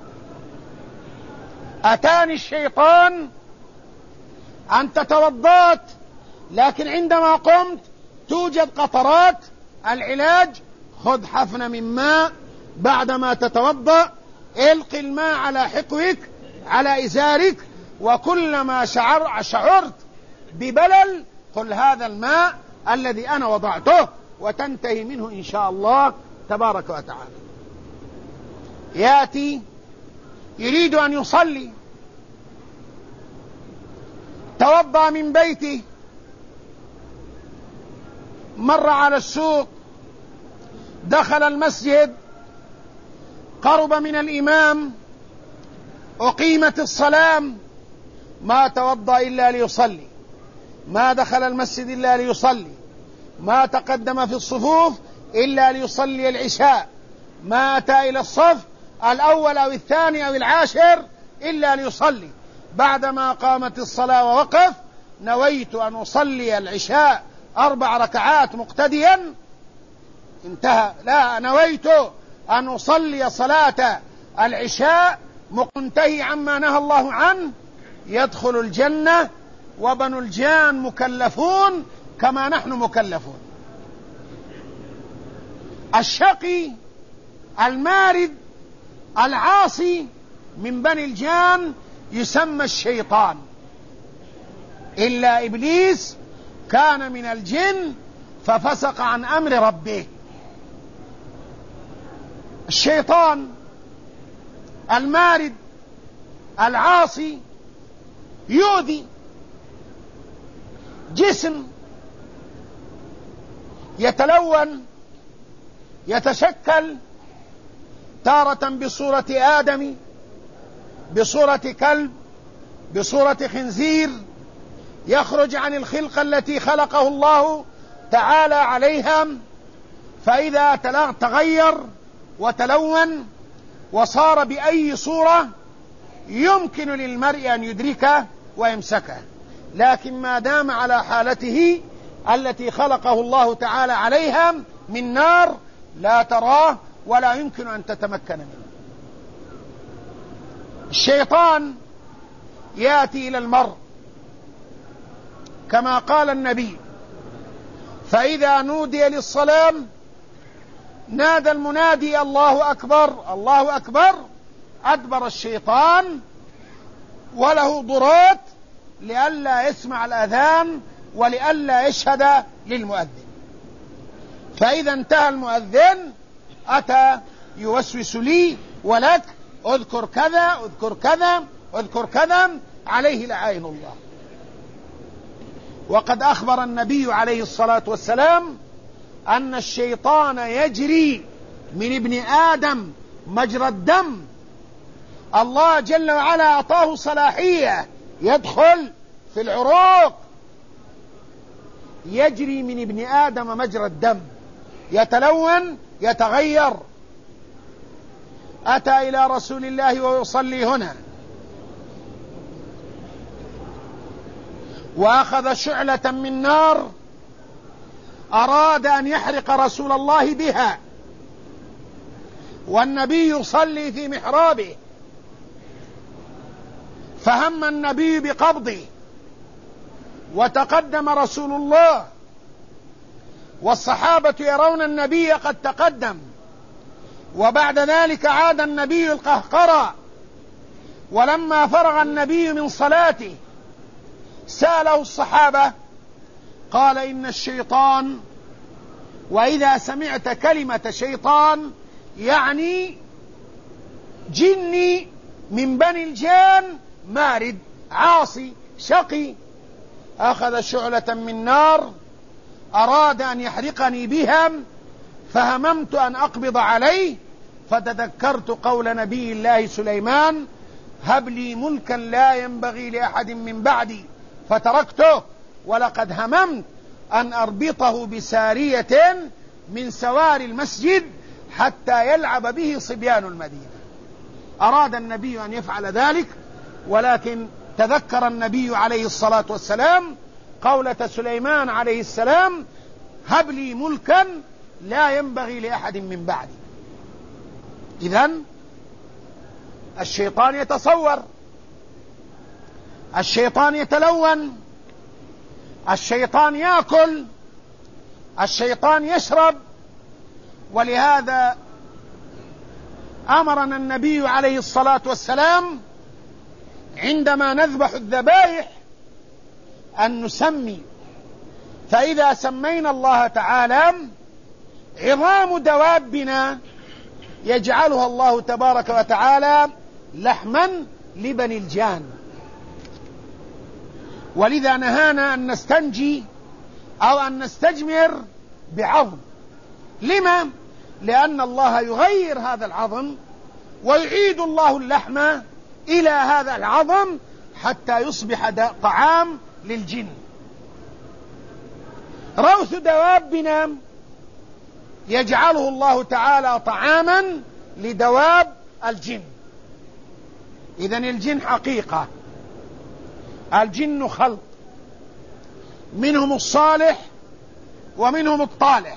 [SPEAKER 1] أتاني الشيطان، أنت توضأت لكن عندما قمت توجد قطرات، العلاج: خذ حفنة من ماء بعدما تتوضأ، القي الماء على حقوك على إزارك، وكلما شعرت ببلل قل هذا الماء الذي أنا وضعته، وتنتهي منه إن شاء الله تبارك وتعالى. يأتي يريد أن يصلي، توضأ من بيته، مر على السوق، دخل المسجد، قرب من الإمام، أقيمت الصلاة، ما توضأ إلا ليصلي، ما دخل المسجد إلا ليصلي، ما تقدم في الصفوف إلا ليصلي العشاء، ما أتى إلى الصف الأول أو الثاني أو العاشر إلا ليصلي. بعدما قامت الصلاة ووقف: نويت أن أصلي العشاء 4 ركعات مقتديا، انتهى. لا، نويت أن أصلي صلاة العشاء منتهي عما نهى الله عنه، يدخل الجنة، وبنو الجان مكلفون كما نحن مكلفون. الشقي المارد العاصي من بني الجان يسمى الشيطان، إلا إبليس كان من الجن ففسق عن أمر ربه. الشيطان المارد العاصي يؤذي جسم يتلون يتشكل تارة بصورة آدم، بصورة كلب، بصورة خنزير، يخرج عن الخلقة التي خلقه الله تعالى عليها، فإذا تغير وتلون وصار بأي صورة يمكن للمرء أن يدركه ويمسكه، لكن ما دام على حالته التي خلقه الله تعالى عليها من نار لا تراه ولا يمكن أن تتمكن منه. الشيطان يأتي إلى المرء كما قال النبي: فإذا نودي للصلاة نادى المنادي الله أكبر الله أكبر، أدبر الشيطان وله ضرات لئلا يسمع الأذان ولئلا يشهد للمؤذن. فإذا انتهى المؤذن أتى يوسوس لي ولك: اذكر كذا اذكر كذا اذكر كذا، عليه لعائن الله. وقد أخبر النبي عليه الصلاة والسلام أن الشيطان يجري من ابن آدم مجرى الدم. الله جل وعلا أعطاه صلاحية يدخل في العروق، يجري من ابن آدم مجرى الدم، يتلون يتغير. أتى إلى رسول الله ويصلي هنا وأخذ شعلة من نار أراد أن يحرق رسول الله بها، والنبي يصلي في محرابه، فهم النبي بقبضه وتقدم رسول الله والصحابة يرون النبي قد تقدم، وبعد ذلك عاد النبي القهقرى. ولما فرغ النبي من صلاته سأله الصحابة قال: إن الشيطان، وإذا سمعت كلمة شيطان يعني جني من بني الجان مارد عاصي شقي، أخذ شعلة من نار أراد أن يحرقني بها، فهممت أن أقبض عليه، فتذكرت قول نبي الله سليمان: هب لي ملكا لا ينبغي لأحد من بعدي، فتركته، ولقد هممت أن أربطه بسارية من سوار المسجد حتى يلعب به صبيان المدينة. أراد النبي أن يفعل ذلك، ولكن تذكر النبي عليه الصلاة والسلام قولة سليمان عليه السلام: هب لي ملكا لا ينبغي لأحد من بعدي. إذن الشيطان يتصور، الشيطان يتلون، الشيطان يأكل، الشيطان يشرب. ولهذا أمرنا النبي عليه الصلاة والسلام عندما نذبح الذبائح أن نسمي، فإذا سمينا الله تعالى عظام دوابنا يجعلها الله تبارك وتعالى لحما لبني الجان. ولذا نهانا أن نستنجي أو أن نستجمر بعظم. لما؟ لأن الله يغير هذا العظم ويعيد الله اللحم إلى هذا العظم حتى يصبح طعام للجن. روث دوابنا يجعله الله تعالى طعاما لدواب الجن. إذن الجن حقيقة، الجن خلق، منهم الصالح ومنهم الطالح،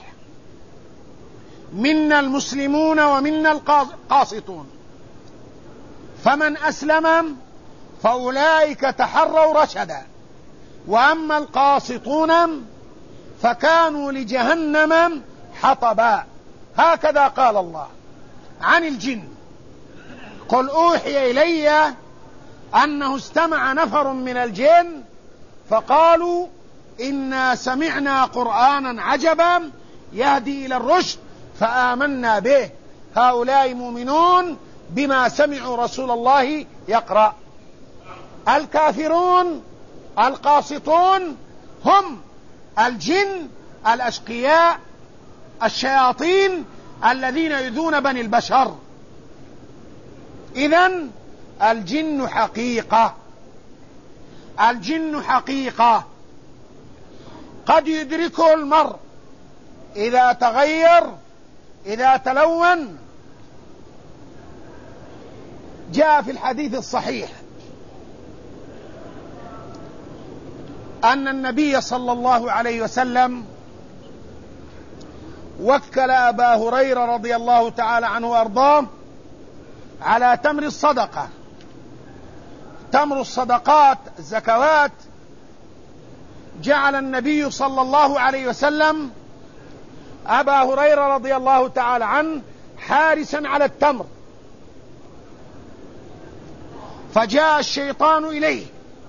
[SPEAKER 1] منا المسلمون ومنا القاسطون، فمن أسلم فأولئك تحروا رشدا، وأما القاسطون فكانوا لجهنم حطبا. هكذا قال الله عن الجن: قل أوحي إلي أنه استمع نفر من الجن فقالوا إنا سمعنا قرآنا عجبا يهدي إلى الرشد فآمنا به هؤلاء مؤمنون بما سمعوا رسول الله يقرأ. الكافرون القاسطون هم الجن الأشقياء الشياطين الذين يؤذون بني البشر. إذن الجن حقيقة، الجن حقيقة قد يدركه المرء إذا تغير، إذا تلون. جاء في الحديث الصحيح أن النبي صلى الله عليه وسلم وكل أبا هريرة رضي الله تعالى عنه وأرضاه على تمر الصدقة. تمر الصدقات الزكوات، جعل النبي صلى الله عليه وسلم أبا هريرة رضي الله تعالى عنه حارسا على التمر. فجاء الشيطان إليه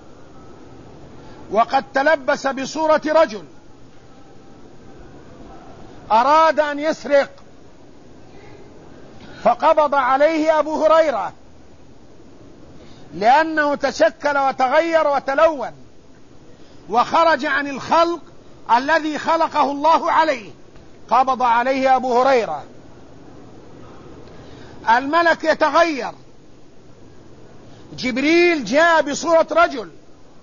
[SPEAKER 1] وقد تلبس بصورة رجل، أراد أن يسرق، فقبض عليه أبو هريرة لأنه تشكل وتغير وتلون وخرج عن الخلق الذي خلقه الله عليه. قبض عليه أبو هريرة، الملك يتغير، جبريل جاء بصورة رجل،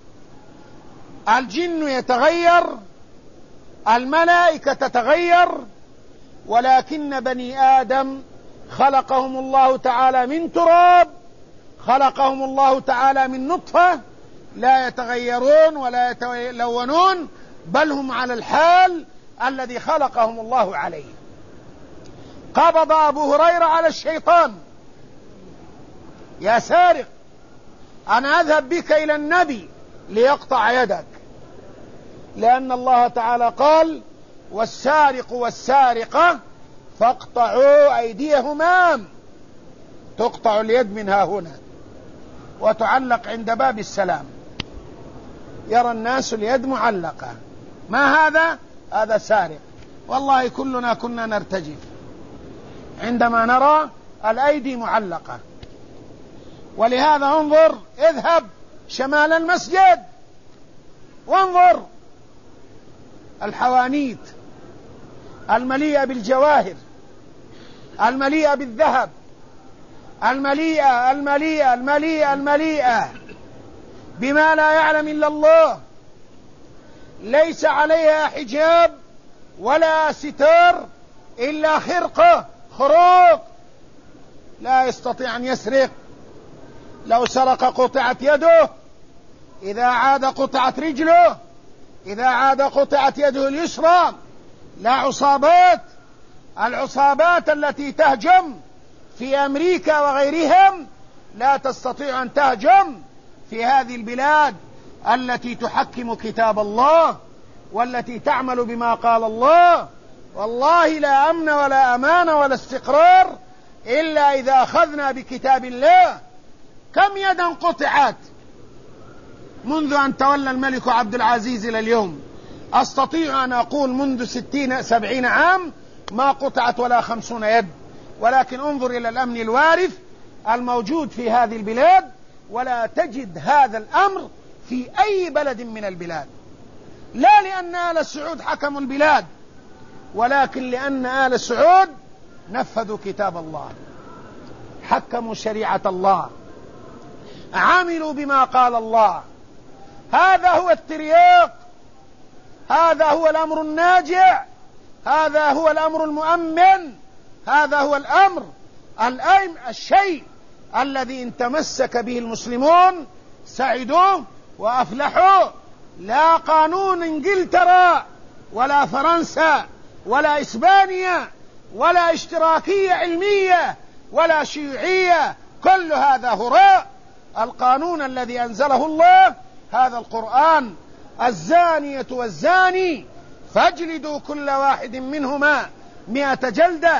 [SPEAKER 1] الجن يتغير، الملائكة تتغير، ولكن بني آدم خلقهم الله تعالى من تراب، خلقهم الله تعالى من نطفة، لا يتغيرون ولا يتلونون، بل هم على الحال الذي خلقهم الله عليه. قبض أبو هريرة على الشيطان: يا سارق، أنا أذهب بك إلى النبي ليقطع يدك، لأن الله تعالى قال: والسارق والسارقة فاقطعوا أيديهما. تقطع اليد من ها هنا وتعلق عند باب السلام، يرى الناس اليد معلقة. ما هذا؟ هذا سارق. والله كلنا كنا نرتجف عندما نرى الأيدي معلقة. ولهذا انظر، اذهب شمال المسجد وانظر الحوانيت المليئة بالجواهر، المليئة بالذهب، المليئة بما لا يعلم إلا الله، ليس عليها حجاب ولا ستار إلا خرقة، خروق، لا يستطيع أن يسرق. لو سرق قطعت يده، إذا عاد قطعت رجله، إذا عاد قطعت يده اليسرى. لا عصابات، العصابات التي تهجم في أمريكا وغيرهم لا تستطيع أن تهجم في هذه البلاد التي تحكم كتاب الله والتي تعمل بما قال الله. والله لا أمن ولا أمان ولا استقرار إلا إذا أخذنا بكتاب الله. كم يدا قطعت منذ أن تولى الملك عبد العزيز إلى اليوم؟ أستطيع أن أقول منذ 60-70 عام ما قطعت ولا 50 يد. ولكن انظر إلى الأمن الوارث الموجود في هذه البلاد، ولا تجد هذا الأمر في أي بلد من البلاد، لا لأن آل سعود حكموا البلاد، ولكن لأن آل سعود نفذوا كتاب الله، حكموا شريعة الله، عملوا بما قال الله. هذا هو الترياق، هذا هو الأمر الناجع، هذا هو الأمر المؤمن، هذا هو الأمر الشيء الذي إن تمسك به المسلمون سعدوا وأفلحوا. لا قانون إنجلترا ولا فرنسا ولا إسبانيا ولا اشتراكية علمية ولا شيوعية، كل هذا هراء. القانون الذي أنزله الله هذا القرآن: الزانية والزاني فاجلدوا كل واحد منهما 100 جلدة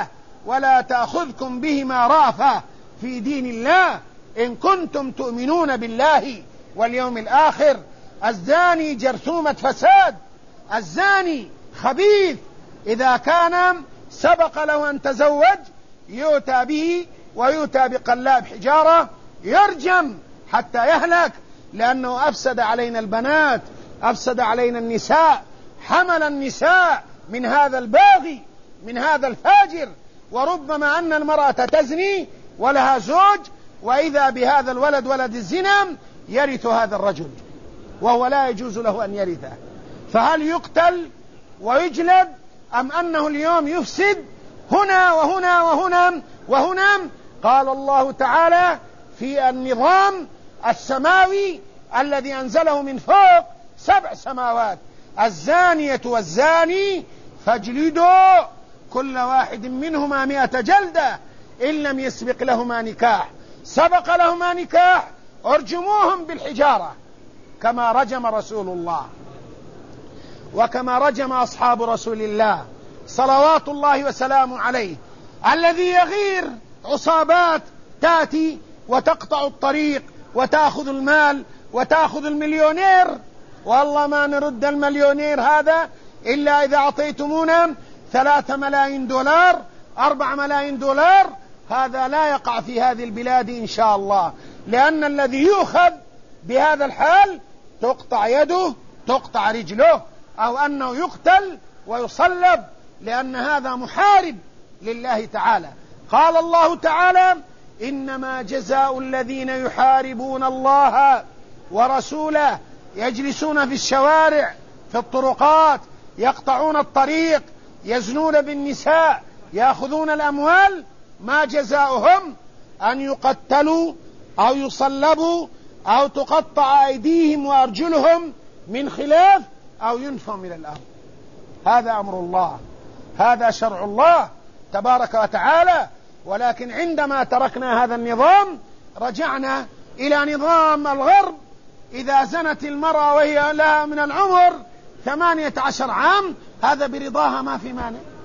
[SPEAKER 1] ولا تأخذكم بهما رأفة في دين الله إن كنتم تؤمنون بالله واليوم الآخر. الزاني جرثومة فساد، الزاني خبيث، إذا كان سبق له أن تزوج يؤتى به ويؤتى بقلاب حجارة يرجم حتى يهلك، لأنه أفسد علينا البنات، أفسد علينا النساء، حمل النساء من هذا الباغي، من هذا الفاجر. وربما أن المرأة تزني ولها زوج، وإذا بهذا الولد ولد الزنا يرث هذا الرجل وهو لا يجوز له أن يرثه. فهل يقتل ويجلد أم أنه اليوم يفسد هنا وهنا وهنا وهنا؟ قال الله تعالى في النظام السماوي الذي أنزله من فوق 7 سماوات: الزانية والزاني فاجلدوا كل واحد منهما 100 جلدة إن لم يسبق لهما نكاح. سبق لهما نكاح ارجموهم بالحجارة كما رجم رسول الله وكما رجم أصحاب رسول الله صلوات الله وسلامه عليه. الذي يغير عصابات تأتي وتقطع الطريق وتأخذ المال وتأخذ المليونير، والله ما نرد المليونير هذا إلا إذا أعطيتمونا 3 ملايين دولار 4 ملايين دولار. هذا لا يقع في هذه البلاد إن شاء الله، لأن الذي يؤخذ بهذا الحال تقطع يده تقطع رجله، أو أنه يقتل ويصلب، لأن هذا محارب لله تعالى. قال الله تعالى: إنما جزاء الذين يحاربون الله ورسوله يجلسون في الشوارع في الطرقات يقطعون الطريق يزنون بالنساء يأخذون الأموال، ما جزاؤهم أن يقتلوا أو يصلبوا أو تقطع أيديهم وأرجلهم من خلاف أو ينفوا من الأرض. هذا أمر الله، هذا شرع الله تبارك وتعالى. ولكن عندما تركنا هذا النظام رجعنا إلى نظام الغرب. إذا زنت المرأة وهي لها من العمر 18 عام هذا برضاها ما في مانع.